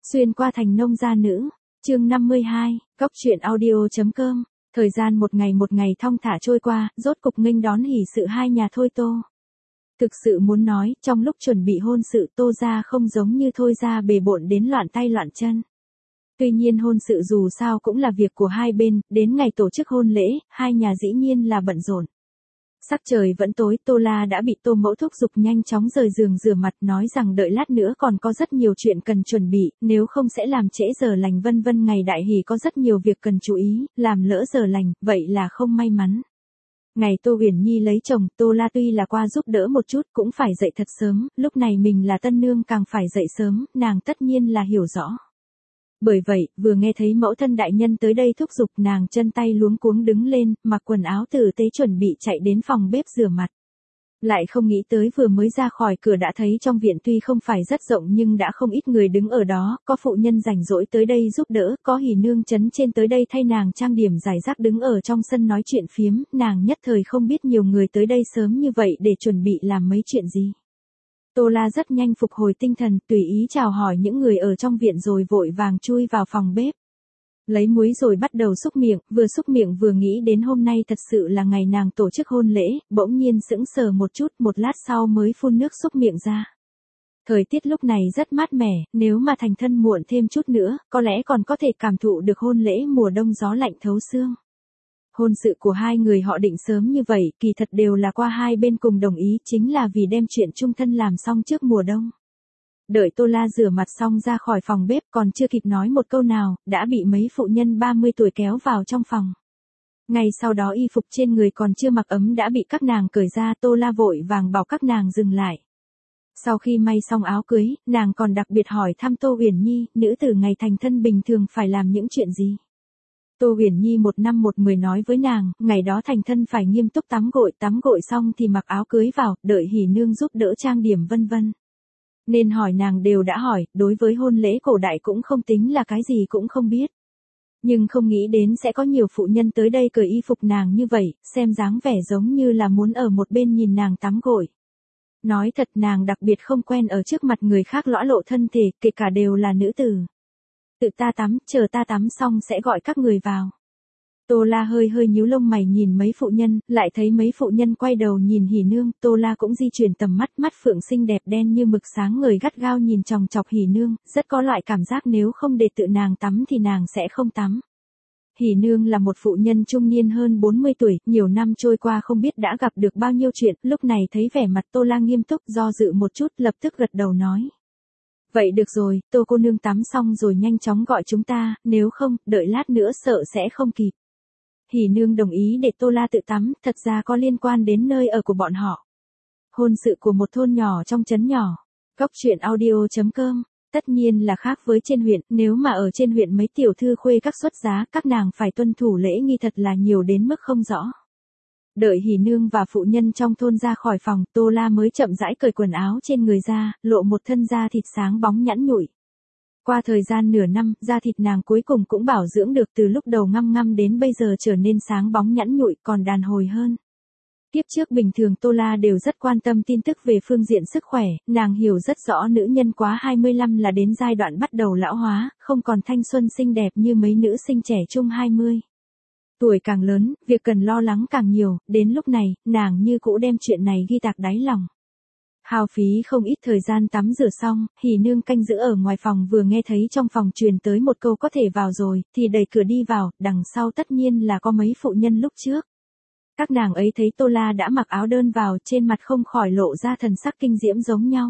Xuyên qua thành nông gia nữ, chương 52, góc truyện audio.com. Thời gian một ngày thong thả trôi qua, rốt cục nghênh đón hỷ sự hai nhà Thôi Tô. Thực sự muốn nói, trong lúc chuẩn bị hôn sự Tô gia không giống như Thôi gia bề bộn đến loạn tay loạn chân. Tuy nhiên hôn sự dù sao cũng là việc của hai bên, đến ngày tổ chức hôn lễ, hai nhà dĩ nhiên là bận rộn. Sắc trời vẫn tối, Tô La đã bị Tô Mẫu thúc giục nhanh chóng rời giường rửa mặt, nói rằng đợi lát nữa còn có rất nhiều chuyện cần chuẩn bị, nếu không sẽ làm trễ giờ lành, vân vân. Ngày đại hỷ có rất nhiều việc cần chú ý, làm lỡ giờ lành, vậy là không may mắn. Ngày Tô Uyển Nhi lấy chồng, Tô La tuy là qua giúp đỡ một chút cũng phải dậy thật sớm, lúc này mình là tân nương càng phải dậy sớm, nàng tất nhiên là hiểu rõ. Bởi vậy, vừa nghe thấy mẫu thân đại nhân tới đây thúc giục, nàng chân tay luống cuống đứng lên, mặc quần áo tử tế chuẩn bị chạy đến phòng bếp rửa mặt. Lại không nghĩ tới vừa mới ra khỏi cửa đã thấy trong viện tuy không phải rất rộng nhưng đã không ít người đứng ở đó, có phụ nhân rảnh rỗi tới đây giúp đỡ, có hỉ nương trấn trên tới đây thay nàng trang điểm rải rác đứng ở trong sân nói chuyện phiếm, nàng nhất thời không biết nhiều người tới đây sớm như vậy để chuẩn bị làm mấy chuyện gì. Tô La rất nhanh phục hồi tinh thần, tùy ý chào hỏi những người ở trong viện rồi vội vàng chui vào phòng bếp. Lấy muối rồi bắt đầu xúc miệng vừa nghĩ đến hôm nay thật sự là ngày nàng tổ chức hôn lễ, bỗng nhiên sững sờ một chút, một lát sau mới phun nước xúc miệng ra. Thời tiết lúc này rất mát mẻ, nếu mà thành thân muộn thêm chút nữa, có lẽ còn có thể cảm thụ được hôn lễ mùa đông gió lạnh thấu xương. Hôn sự của hai người họ định sớm như vậy, kỳ thật đều là qua hai bên cùng đồng ý, chính là vì đem chuyện chung thân làm xong trước mùa đông. Đợi Tô La rửa mặt xong ra khỏi phòng bếp còn chưa kịp nói một câu nào, đã bị mấy phụ nhân 30 tuổi kéo vào trong phòng. Ngay sau đó y phục trên người còn chưa mặc ấm đã bị các nàng cởi ra, Tô La vội vàng bảo các nàng dừng lại. Sau khi may xong áo cưới, nàng còn đặc biệt hỏi thăm Tô Uyển Nhi, nữ tử ngày thành thân bình thường phải làm những chuyện gì. Tô Uyển Nhi một năm một mười nói với nàng, ngày đó thành thân phải nghiêm túc tắm gội xong thì mặc áo cưới vào, đợi hỉ nương giúp đỡ trang điểm vân vân. Nên hỏi nàng đều đã hỏi, đối với hôn lễ cổ đại cũng không tính là cái gì cũng không biết. Nhưng không nghĩ đến sẽ có nhiều phụ nhân tới đây cởi y phục nàng như vậy, xem dáng vẻ giống như là muốn ở một bên nhìn nàng tắm gội. Nói thật nàng đặc biệt không quen ở trước mặt người khác lõa lộ thân thể, kể cả đều là nữ tử. Tự ta tắm, chờ ta tắm xong sẽ gọi các người vào. Tô La hơi nhíu lông mày nhìn mấy phụ nhân, lại thấy mấy phụ nhân quay đầu nhìn hỉ nương, Tô La cũng di chuyển tầm mắt phượng xinh đẹp đen như mực sáng ngời gắt gao nhìn chòng chọc hỉ nương, rất có loại cảm giác nếu không để tự nàng tắm thì nàng sẽ không tắm. Hỉ nương là một phụ nhân trung niên hơn 40 tuổi, nhiều năm trôi qua không biết đã gặp được bao nhiêu chuyện, lúc này thấy vẻ mặt Tô La nghiêm túc do dự một chút lập tức gật đầu nói. Vậy được rồi, Tô cô nương tắm xong rồi nhanh chóng gọi chúng ta, nếu không, đợi lát nữa sợ sẽ không kịp. Hỉ nương đồng ý để Tô La tự tắm, thật ra có liên quan đến nơi ở của bọn họ. Hôn sự của một thôn nhỏ trong trấn nhỏ. Góc truyện audio.com. Tất nhiên là khác với trên huyện, nếu mà ở trên huyện mấy tiểu thư khuê các xuất giá, các nàng phải tuân thủ lễ nghi thật là nhiều đến mức không rõ. Đợi hỉ nương và phụ nhân trong thôn ra khỏi phòng, Tô La mới chậm rãi cởi quần áo trên người ra, lộ một thân da thịt sáng bóng nhẵn nhụi. Qua thời gian nửa năm, da thịt nàng cuối cùng cũng bảo dưỡng được, từ lúc đầu ngăm đến bây giờ trở nên sáng bóng nhẵn nhụi, còn đàn hồi hơn. Tiếp trước bình thường Tô La đều rất quan tâm tin tức về phương diện sức khỏe, nàng hiểu rất rõ nữ nhân quá 25 là đến giai đoạn bắt đầu lão hóa, không còn thanh xuân xinh đẹp như mấy nữ sinh trẻ trung 20. Tuổi càng lớn, việc cần lo lắng càng nhiều, đến lúc này, nàng như cũ đem chuyện này ghi tạc đáy lòng. Hao phí không ít thời gian tắm rửa xong, hỉ nương canh giữ ở ngoài phòng vừa nghe thấy trong phòng truyền tới một câu có thể vào rồi, thì đẩy cửa đi vào, đằng sau tất nhiên là có mấy phụ nhân lúc trước. Các nàng ấy thấy Tô La đã mặc áo đơn vào, trên mặt không khỏi lộ ra thần sắc kinh diễm giống nhau.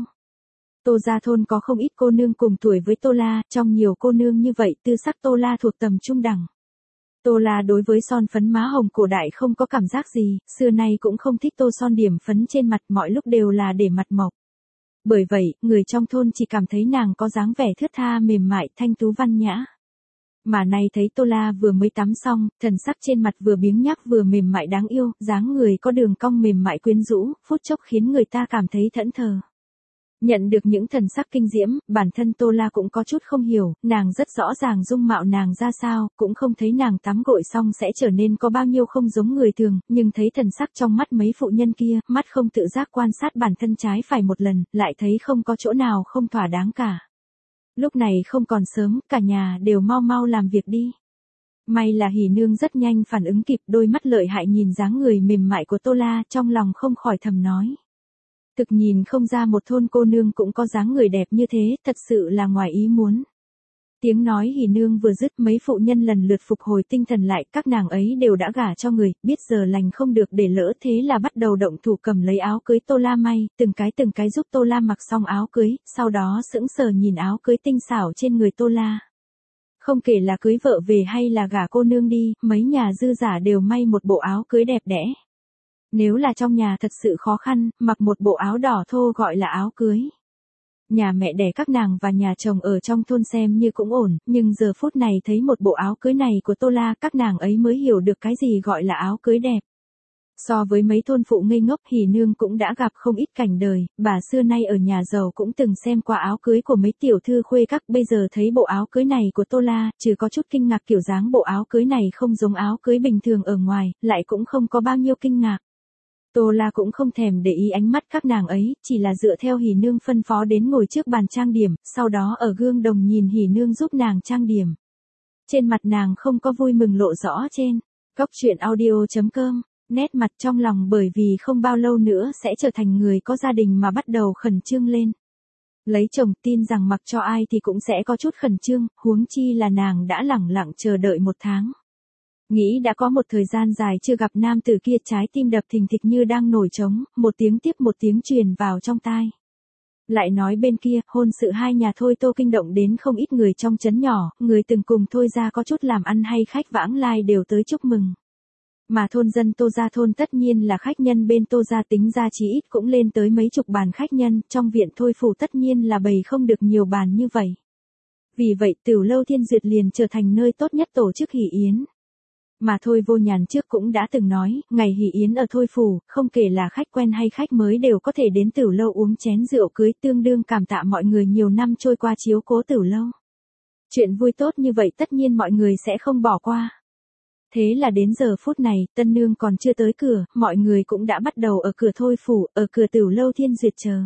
Tô gia thôn có không ít cô nương cùng tuổi với Tô La, trong nhiều cô nương như vậy tư sắc Tô La thuộc tầm trung đẳng. Tô La đối với son phấn má hồng cổ đại không có cảm giác gì, xưa nay cũng không thích tô son điểm phấn trên mặt, mọi lúc đều là để mặt mộc. Bởi vậy, người trong thôn chỉ cảm thấy nàng có dáng vẻ thướt tha mềm mại thanh tú văn nhã. Mà nay thấy Tô La vừa mới tắm xong, thần sắc trên mặt vừa biếng nhác vừa mềm mại đáng yêu, dáng người có đường cong mềm mại quyến rũ, phút chốc khiến người ta cảm thấy thẫn thờ. Nhận được những thần sắc kinh diễm, bản thân Tô La cũng có chút không hiểu, nàng rất rõ ràng dung mạo nàng ra sao, cũng không thấy nàng tắm gội xong sẽ trở nên có bao nhiêu không giống người thường, nhưng thấy thần sắc trong mắt mấy phụ nhân kia, mắt không tự giác quan sát bản thân trái phải một lần, lại thấy không có chỗ nào không thỏa đáng cả. Lúc này không còn sớm, cả nhà đều mau mau làm việc đi. May là Hỉ Nương rất nhanh phản ứng kịp, đôi mắt lợi hại nhìn dáng người mềm mại của Tô La, trong lòng không khỏi thầm nói. Thực nhìn không ra một thôn cô nương cũng có dáng người đẹp như thế, thật sự là ngoài ý muốn. Tiếng nói Hỉ Nương vừa dứt, mấy phụ nhân lần lượt phục hồi tinh thần lại, các nàng ấy đều đã gả cho người, biết giờ lành không được để lỡ, thế là bắt đầu động thủ cầm lấy áo cưới Tô La may, từng cái giúp Tô La mặc xong áo cưới, sau đó sững sờ nhìn áo cưới tinh xảo trên người Tô La. Không kể là cưới vợ về hay là gả cô nương đi, mấy nhà dư giả đều may một bộ áo cưới đẹp đẽ. Nếu là trong nhà thật sự khó khăn, mặc một bộ áo đỏ thô gọi là áo cưới. Nhà mẹ đẻ các nàng và nhà chồng ở trong thôn xem như cũng ổn, nhưng giờ phút này thấy một bộ áo cưới này của Tô La, các nàng ấy mới hiểu được cái gì gọi là áo cưới đẹp. So với mấy thôn phụ ngây ngốc, Hỉ Nương cũng đã gặp không ít cảnh đời, bà xưa nay ở nhà giàu cũng từng xem qua áo cưới của mấy tiểu thư khuê các, bây giờ thấy bộ áo cưới này của Tô La, trừ có chút kinh ngạc kiểu dáng bộ áo cưới này không giống áo cưới bình thường ở ngoài, lại cũng không có bao nhiêu kinh ngạc. Tô La cũng không thèm để ý ánh mắt các nàng ấy, chỉ là dựa theo Hỉ Nương phân phó đến ngồi trước bàn trang điểm, sau đó ở gương đồng nhìn Hỉ Nương giúp nàng trang điểm. Trên mặt nàng không có vui mừng lộ rõ trên. Góc truyện audio.com, nét mặt trong lòng bởi vì không bao lâu nữa sẽ trở thành người có gia đình mà bắt đầu khẩn trương lên. Lấy chồng, tin rằng mặc cho ai thì cũng sẽ có chút khẩn trương, huống chi là nàng đã lẳng lặng chờ đợi 1 tháng. Nghĩ đã có một thời gian dài chưa gặp nam tử kia, trái tim đập thình thịch như đang nổi trống, một tiếng tiếp một tiếng truyền vào trong tai. Lại nói bên kia, hôn sự hai nhà Thôi Tô kinh động đến không ít người trong trấn nhỏ, người từng cùng Thôi gia có chút làm ăn hay khách vãng lai đều tới chúc mừng. Mà thôn dân Tô gia thôn tất nhiên là khách nhân bên Tô gia, tính ra chí ít cũng lên tới mấy chục bàn khách nhân, trong viện Thôi phủ tất nhiên là bày không được nhiều bàn như vậy. Vì vậy Tửu lâu Thiên Duyệt liền trở thành nơi tốt nhất tổ chức hỷ yến. Mà Thôi Vô Nhàn trước cũng đã từng nói, ngày hỷ yến ở Thôi phủ, không kể là khách quen hay khách mới đều có thể đến Tửu lâu uống chén rượu cưới, tương đương cảm tạ mọi người nhiều năm trôi qua chiếu cố Tửu lâu. Chuyện vui tốt như vậy tất nhiên mọi người sẽ không bỏ qua. Thế là đến giờ phút này, tân nương còn chưa tới cửa, mọi người cũng đã bắt đầu ở cửa Thôi phủ, ở cửa Tửu lâu Thiên Duyệt chờ.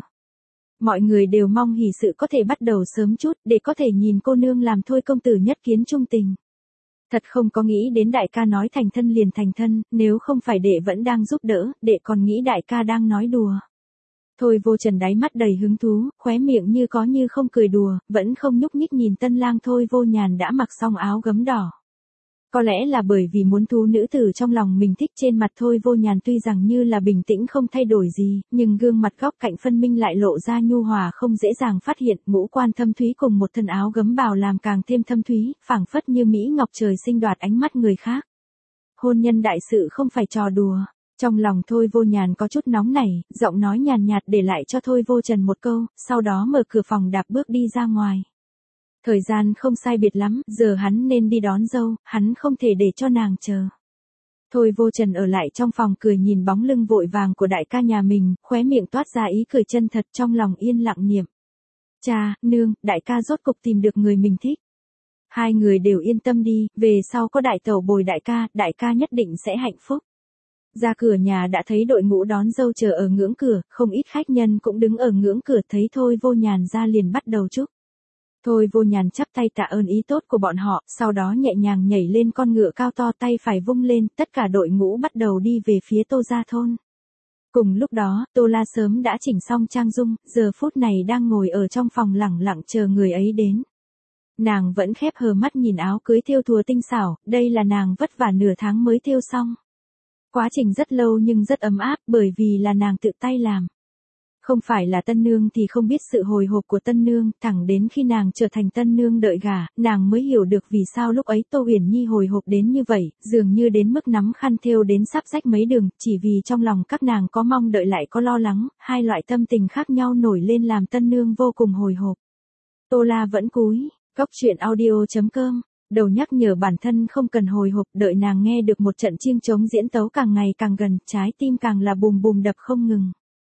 Mọi người đều mong hỷ sự có thể bắt đầu sớm chút, để có thể nhìn cô nương làm Thôi công tử nhất kiến trung tình. Thật không có nghĩ đến đại ca nói thành thân liền thành thân, nếu không phải đệ vẫn đang giúp đỡ, đệ còn nghĩ đại ca đang nói đùa. Thôi Vô Trần đáy mắt đầy hứng thú, khóe miệng như có như không cười đùa, vẫn không nhúc nhích nhìn tân lang Thôi Vô Nhàn đã mặc xong áo gấm đỏ. Có lẽ là bởi vì muốn thu nữ tử trong lòng mình thích, trên mặt Thôi Vô Nhàn tuy rằng như là bình tĩnh không thay đổi gì, nhưng gương mặt góc cạnh phân minh lại lộ ra nhu hòa không dễ dàng phát hiện, ngũ quan thâm thúy cùng một thân áo gấm bào làm càng thêm thâm thúy, phảng phất như mỹ ngọc trời sinh đoạt ánh mắt người khác. Hôn nhân đại sự không phải trò đùa. Trong lòng Thôi Vô Nhàn có chút nóng nảy, giọng nói nhàn nhạt để lại cho Thôi Vô Trần một câu, sau đó mở cửa phòng đạp bước đi ra ngoài. Thời gian không sai biệt lắm, giờ hắn nên đi đón dâu, hắn không thể để cho nàng chờ. Thôi Vô Trần ở lại trong phòng cười nhìn bóng lưng vội vàng của đại ca nhà mình, khóe miệng toát ra ý cười chân thật, trong lòng yên lặng niệm. Cha, nương, đại ca rốt cục tìm được người mình thích. Hai người đều yên tâm đi, về sau có đại tẩu bồi đại ca nhất định sẽ hạnh phúc. Ra cửa nhà đã thấy đội ngũ đón dâu chờ ở ngưỡng cửa, không ít khách nhân cũng đứng ở ngưỡng cửa, thấy Thôi Vô Nhàn ra liền bắt đầu chúc. Thôi Vô Nhàn chắp tay tạ ơn ý tốt của bọn họ, sau đó nhẹ nhàng nhảy lên con ngựa cao to, tay phải vung lên, tất cả đội ngũ bắt đầu đi về phía Tô gia thôn. Cùng lúc đó, Tô La sớm đã chỉnh xong trang dung, giờ phút này đang ngồi ở trong phòng lẳng lặng chờ người ấy đến. Nàng vẫn khép hờ mắt nhìn áo cưới thêu thùa tinh xảo, đây là nàng vất vả nửa tháng mới thêu xong. Quá trình rất lâu nhưng rất ấm áp, bởi vì là nàng tự tay làm. Không phải là tân nương thì không biết sự hồi hộp của tân nương, thẳng đến khi nàng trở thành tân nương đợi gả, nàng mới hiểu được vì sao lúc ấy Tô Huyền Nhi hồi hộp đến như vậy, dường như đến mức nắm khăn thêu đến sắp rách mấy đường, chỉ vì trong lòng các nàng có mong đợi lại có lo lắng, hai loại tâm tình khác nhau nổi lên làm tân nương vô cùng hồi hộp. Tô La vẫn cúi, góc truyện audio.com, đầu nhắc nhở bản thân không cần hồi hộp, đợi nàng nghe được một trận chiêng trống diễn tấu càng ngày càng gần, trái tim càng là bùm bùm đập không ngừng.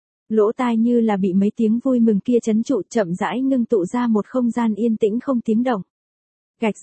Lỗ tai như là bị mấy tiếng vui mừng kia trấn trụ, chậm rãi ngưng tụ ra một không gian yên tĩnh không tiếng động. Gạch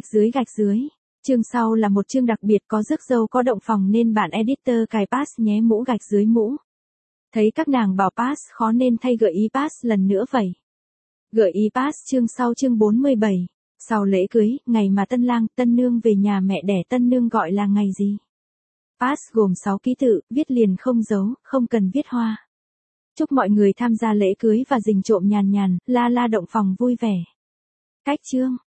dưới. Chương sau là một chương đặc biệt có rước dâu có động phòng nên bạn editor cài pass nhé, mũ gạch dưới mũ. Thấy các nàng bảo pass khó nên thay gợi ý pass lần nữa vậy. Gợi ý pass chương sau chương 47. Sau lễ cưới, ngày mà tân lang, tân nương về nhà mẹ đẻ tân nương gọi là ngày gì? Pass gồm 6 ký tự, viết liền không dấu, không cần viết hoa. Chúc mọi người tham gia lễ cưới và rình trộm nhàn nhàn, la la động phòng vui vẻ. Cách chương.